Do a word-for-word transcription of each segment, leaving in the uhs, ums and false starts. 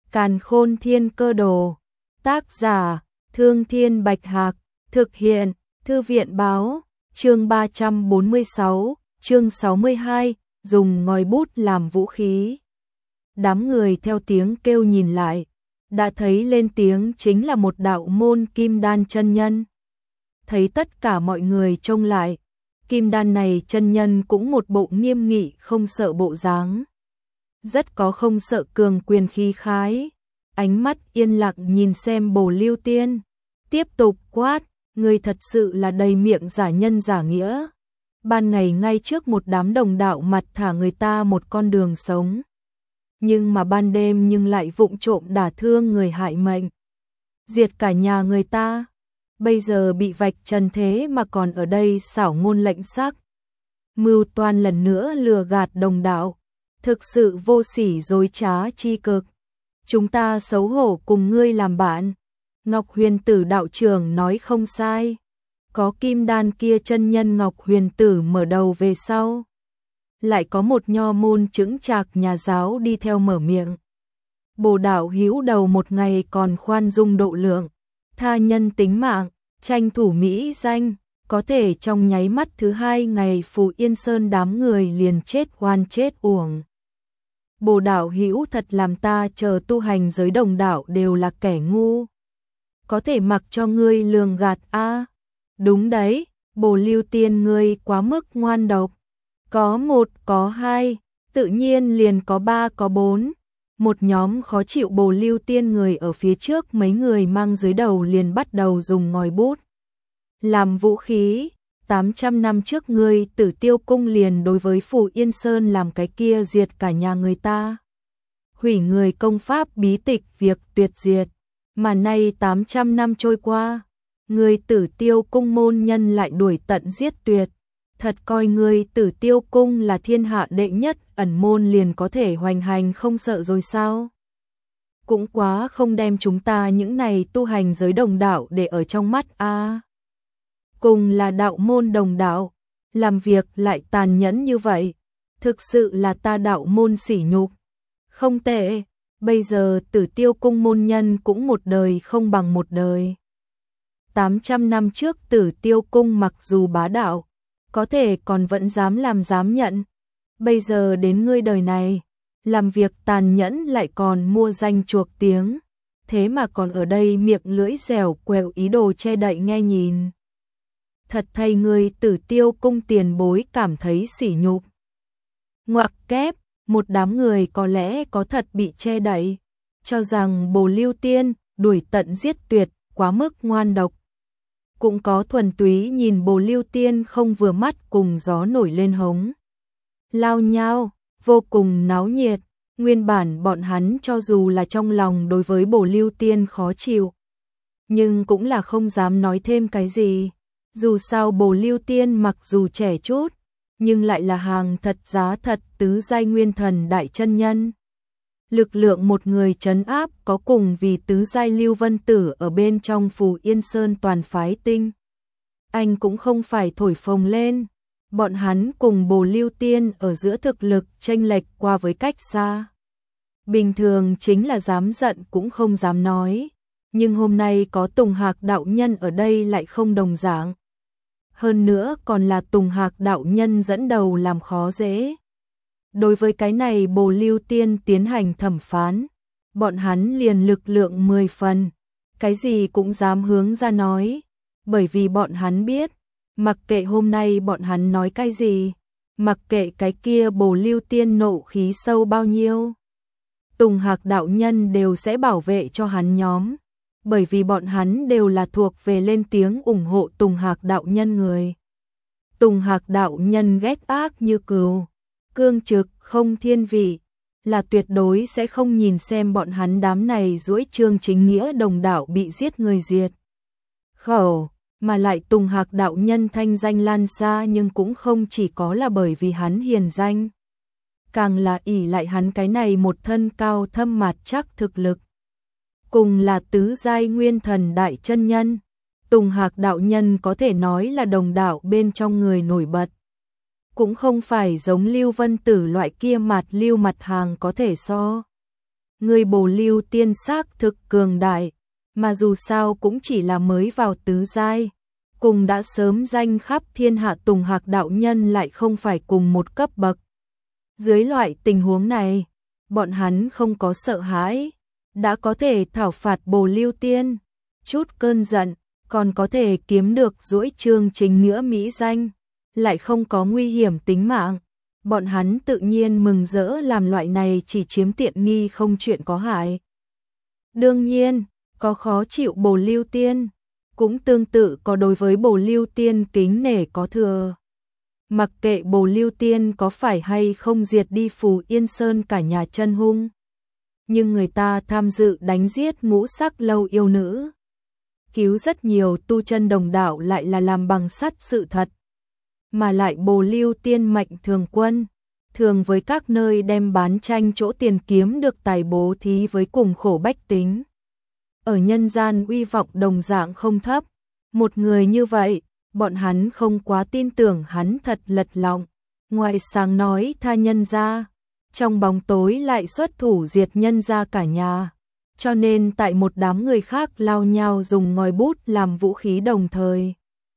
Càn Khôn Thiên Cơ Đồ. Tác giả: Thương Thiên Bạch Hạc. Thực hiện: Thư viện báo. Chương ba trăm bốn mươi sáu, chương sáu mươi hai, dùng ngòi bút làm vũ khí. Đám người theo tiếng kêu nhìn lại, đã thấy lên tiếng chính là một đạo môn kim đan chân nhân. Thấy tất cả mọi người trông lại, kim đan này chân nhân cũng một bộ nghiêm nghị không sợ bộ dáng. Rất có không sợ cường quyền khí khái, ánh mắt yên lặng nhìn xem Bồ Lưu Tiên, tiếp tục quát, người thật sự là đầy miệng giả nhân giả nghĩa. Ban ngày ngay trước một đám đồng đạo mặt thả người ta một con đường sống, nhưng mà ban đêm nhưng lại vụng trộm đả thương người hại mệnh, diệt cả nhà người ta. Bây giờ bị vạch trần thế mà còn ở đây xảo ngôn lệnh sắc, mưu toan lần nữa lừa gạt đồng đạo, thực sự vô sỉ dối trá chi cực. Chúng ta xấu hổ cùng ngươi làm bạn. Ngọc Huyền Tử đạo trưởng nói không sai, có kim đan kia chân nhân Ngọc Huyền Tử mở đầu về sau, lại có một nho môn chững chạc nhà giáo đi theo mở miệng. Bồ đạo hữu đầu một ngày còn khoan dung độ lượng, tha nhân tính mạng, tranh thủ mỹ danh, có thể trong nháy mắt thứ hai ngày Phù Yên Sơn đám người liền chết oan chết uổng. Bồ đạo hữu thật làm ta chờ tu hành giới đồng đạo đều là kẻ ngu, có thể mặc cho ngươi lường gạt a? À, đúng đấy, Bồ Lưu Tiên ngươi quá mức ngoan độc. Có một, có hai, tự nhiên liền có ba có bốn. Một nhóm khó chịu Bồ Lưu Tiên người ở phía trước mấy người mang dưới đầu liền bắt đầu dùng ngòi bút làm vũ khí. tám trăm năm trước ngươi Tử Tiêu cung liền đối với Phù Yên Sơn làm cái kia diệt cả nhà người ta, hủy người công pháp bí tịch việc tuyệt diệt. Mà nay tám trăm năm trôi qua, người Tử Tiêu cung môn nhân lại đuổi tận giết tuyệt. Thật coi người Tử Tiêu cung là thiên hạ đệ nhất ẩn môn liền có thể hoành hành không sợ rồi sao? Cũng quá không đem chúng ta những này tu hành giới đồng đạo để ở trong mắt a. À, cùng là đạo môn đồng đạo, làm việc lại tàn nhẫn như vậy, thực sự là ta đạo môn sỉ nhục. Không tệ, bây giờ Tử Tiêu cung môn nhân cũng một đời không bằng một đời. tám trăm năm trước Tử Tiêu cung mặc dù bá đạo, có thể còn vẫn dám làm dám nhận. Bây giờ đến ngươi đời này, làm việc tàn nhẫn lại còn mua danh chuộc tiếng, thế mà còn ở đây miệng lưỡi dẻo quẹo ý đồ che đậy nghe nhìn. Thật thay ngươi Tử Tiêu cung tiền bối cảm thấy sỉ nhục. Ngoặc kép, một đám người có lẽ có thật bị che đậy, cho rằng Bồ Lưu Tiên đuổi tận giết tuyệt quá mức ngoan độc. Cũng có thuần túy nhìn Bồ Lưu Tiên không vừa mắt cùng gió nổi lên hống lao nhao, vô cùng náo nhiệt. Nguyên bản bọn hắn cho dù là trong lòng đối với Bồ Lưu Tiên khó chịu, nhưng cũng là không dám nói thêm cái gì. Dù sao Bồ Lưu Tiên mặc dù trẻ chút, nhưng lại là hàng thật giá thật tứ giai nguyên thần đại chân nhân. Lực lượng một người trấn áp có cùng vì tứ giai Lưu Vân Tử ở bên trong Phù Yên Sơn toàn phái tinh. Anh cũng không phải thổi phồng lên, bọn hắn cùng Bồ Lưu Tiên ở giữa thực lực chênh lệch qua với cách xa. Bình thường chính là dám giận cũng không dám nói, nhưng hôm nay có Tùng Hạc đạo nhân ở đây lại không đồng dạng. Hơn nữa còn là Tùng Hạc đạo nhân dẫn đầu làm khó dễ. Đối với cái này Bồ Lưu Tiên tiến hành thẩm phán, bọn hắn liền lực lượng mười phần, cái gì cũng dám hướng ra nói, bởi vì bọn hắn biết, mặc kệ hôm nay bọn hắn nói cái gì, mặc kệ cái kia Bồ Lưu Tiên nộ khí sâu bao nhiêu, Tùng Hạc đạo nhân đều sẽ bảo vệ cho hắn nhóm, bởi vì bọn hắn đều là thuộc về lên tiếng ủng hộ Tùng Hạc đạo nhân người. Tùng Hạc đạo nhân ghét ác như cừu, cương trực không thiên vị, là tuyệt đối sẽ không nhìn xem bọn hắn đám này duỗi trương chính nghĩa đồng đạo bị giết người diệt khẩu, mà lại Tùng Hạc đạo nhân thanh danh lan xa, nhưng cũng không chỉ có là bởi vì hắn hiền danh, càng là ỷ lại hắn cái này một thân cao thâm mạt chắc thực lực. Cùng là tứ giai nguyên thần đại chân nhân, Tùng Hạc đạo nhân có thể nói là đồng đạo bên trong người nổi bật. Cũng không phải giống Lưu Vân Tử loại kia mặt lưu mặt hàng có thể so. Người Bồ Lưu Tiên xác thực cường đại, mà dù sao cũng chỉ là mới vào tứ giai, cùng đã sớm danh khắp thiên hạ Tùng Hạc đạo nhân lại không phải cùng một cấp bậc. Dưới loại tình huống này, bọn hắn không có sợ hãi, đã có thể thảo phạt Bồ Lưu Tiên, chút cơn giận, còn có thể kiếm được duỗi chương chính nghĩa mỹ danh, lại không có nguy hiểm tính mạng. Bọn hắn tự nhiên mừng rỡ làm loại này chỉ chiếm tiện nghi không chuyện có hại. Đương nhiên, có khó chịu Bồ Lưu Tiên, cũng tương tự có đối với Bồ Lưu Tiên kính nể có thừa. Mặc kệ Bồ Lưu Tiên có phải hay không diệt đi Phù Yên Sơn cả nhà chân hung, nhưng người ta tham dự đánh giết ngũ sắc lâu yêu nữ, cứu rất nhiều tu chân đồng đạo lại là làm bằng sắt sự thật. Mà lại Bồ Lưu Tiên mạnh thường quân, thường với các nơi đem bán tranh chỗ tiền kiếm được tài bố thí với cùng khổ bách tính. Ở nhân gian uy vọng đồng dạng không thấp, một người như vậy, bọn hắn không quá tin tưởng hắn thật lật lọng, ngoài sáng nói tha nhân gia, trong bóng tối lại xuất thủ diệt nhân gia cả nhà. Cho nên tại một đám người khác lao nhau dùng ngòi bút làm vũ khí đồng thời,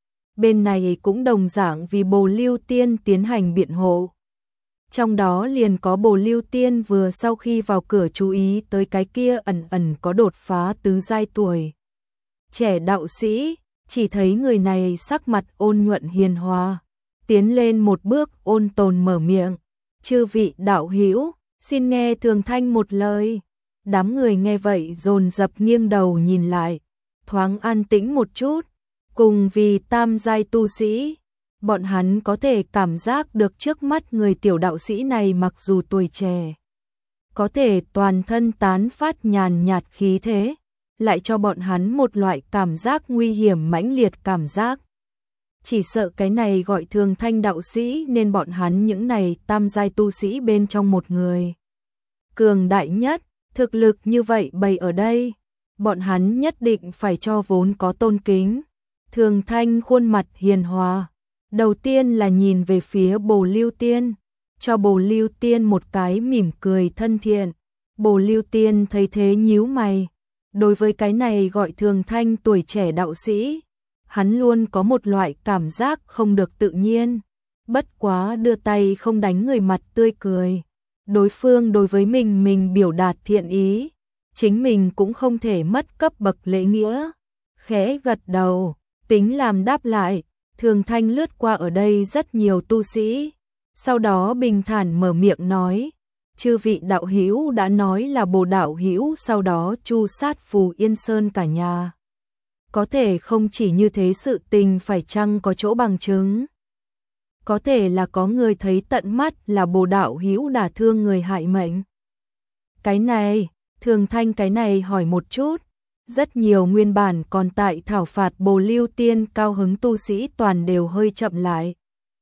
bên này cũng đồng dạng vì Bồ Lưu Tiên tiến hành biện hộ. Trong đó liền có Bồ Lưu Tiên vừa sau khi vào cửa chú ý tới cái kia ẩn ẩn có đột phá tứ giai tuổi trẻ đạo sĩ, chỉ thấy người này sắc mặt ôn nhuận hiền hòa, tiến lên một bước ôn tồn mở miệng, chư vị đạo hữu, xin nghe Thường Thanh một lời. Đám người nghe vậy dồn dập nghiêng đầu nhìn lại, thoáng an tĩnh một chút, cùng vì tam giai tu sĩ, bọn hắn có thể cảm giác được trước mắt người tiểu đạo sĩ này mặc dù tuổi trẻ, có thể toàn thân tán phát nhàn nhạt khí thế, lại cho bọn hắn một loại cảm giác nguy hiểm mãnh liệt cảm giác. Chỉ sợ cái này gọi Thường Thanh đạo sĩ nên bọn hắn những này tam giai tu sĩ bên trong một người cường đại nhất. Thực lực như vậy bày ở đây, bọn hắn nhất định phải cho vốn có tôn kính. Thường Thanh khuôn mặt hiền hòa, đầu tiên là nhìn về phía Bồ Lưu Tiên, cho Bồ Lưu Tiên một cái mỉm cười thân thiện. Bồ Lưu Tiên thấy thế nhíu mày, đối với cái này gọi Thường Thanh tuổi trẻ đạo sĩ, hắn luôn có một loại cảm giác không được tự nhiên, bất quá đưa tay không đánh người mặt tươi cười. Đối phương đối với mình mình biểu đạt thiện ý, chính mình cũng không thể mất cấp bậc lễ nghĩa. Khẽ gật đầu, tính làm đáp lại, Thường Thanh lướt qua ở đây rất nhiều tu sĩ, sau đó bình thản mở miệng nói, chư vị đạo hữu đã nói là Bồ đạo hữu sau đó chu sát Phù Yên Sơn cả nhà. Có thể không chỉ như thế, sự tình phải chăng có chỗ bằng chứng? Có thể là có người thấy tận mắt là Bồ đạo hữu đả thương người hại mệnh. Cái này, Thường Thanh cái này hỏi một chút, rất nhiều nguyên bản còn tại thảo phạt Bồ Lưu Tiên cao hứng tu sĩ toàn đều hơi chậm lại.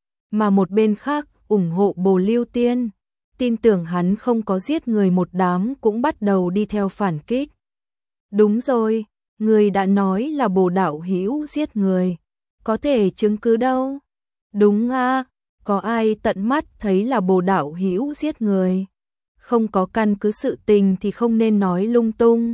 Mà một bên khác ủng hộ Bồ Lưu Tiên, tin tưởng hắn không có giết người một đám cũng bắt đầu đi theo phản kích. Đúng rồi, người đã nói là Bồ đạo hữu giết người, có thể chứng cứ đâu? Đúng a, có ai tận mắt thấy là Bồ đạo hữu giết người? Không có căn cứ sự tình thì không nên nói lung tung.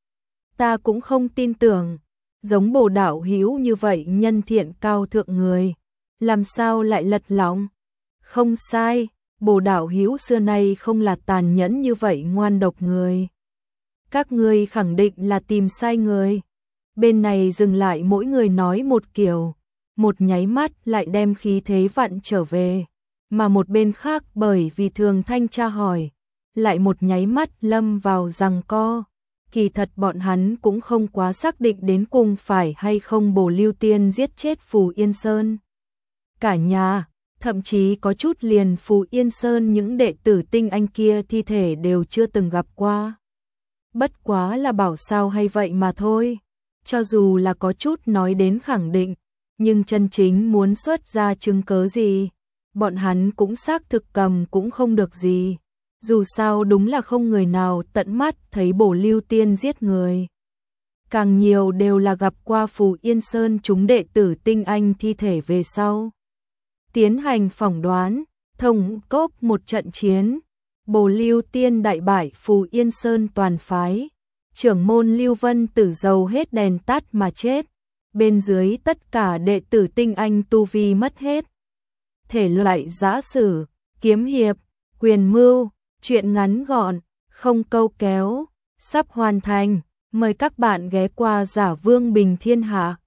Ta cũng không tin tưởng, giống Bồ đạo hữu như vậy nhân thiện cao thượng người, làm sao lại lật lọng? Không sai, Bồ đạo hữu xưa nay không là tàn nhẫn như vậy ngoan độc người. Các ngươi khẳng định là tìm sai người. Bên này dừng lại mỗi người nói một kiểu, một nháy mắt lại đem khí thế vặn trở về, mà một bên khác bởi vì Thường Thanh tra hỏi, lại một nháy mắt lâm vào giằng co. Kỳ thật bọn hắn cũng không quá xác định đến cùng phải hay không Bồ Lưu Tiên giết chết Phù Yên Sơn cả nhà, thậm chí có chút liền Phù Yên Sơn những đệ tử tinh anh kia thi thể đều chưa từng gặp qua. Bất quá là bảo sao hay vậy mà thôi, cho dù là có chút nói đến khẳng định, nhưng chân chính muốn xuất ra chứng cớ gì, bọn hắn cũng xác thực cầm cũng không được gì. Dù sao đúng là không người nào tận mắt thấy Bồ Lưu Tiên giết người. Càng nhiều đều là gặp qua Phù Yên Sơn chúng đệ tử tinh anh thi thể về sau. Tiến hành phỏng đoán, thông cốp một trận chiến, Bồ Lưu Tiên đại bại Phù Yên Sơn toàn phái, trưởng môn Lưu Vân Tử dầu hết đèn tắt mà chết, bên dưới tất cả đệ tử tinh anh tu vi mất hết. Thể loại giã sử, kiếm hiệp, quyền mưu, truyện ngắn gọn, không câu kéo, sắp hoàn thành, mời các bạn ghé qua Giả Vương Bình Thiên Hạ.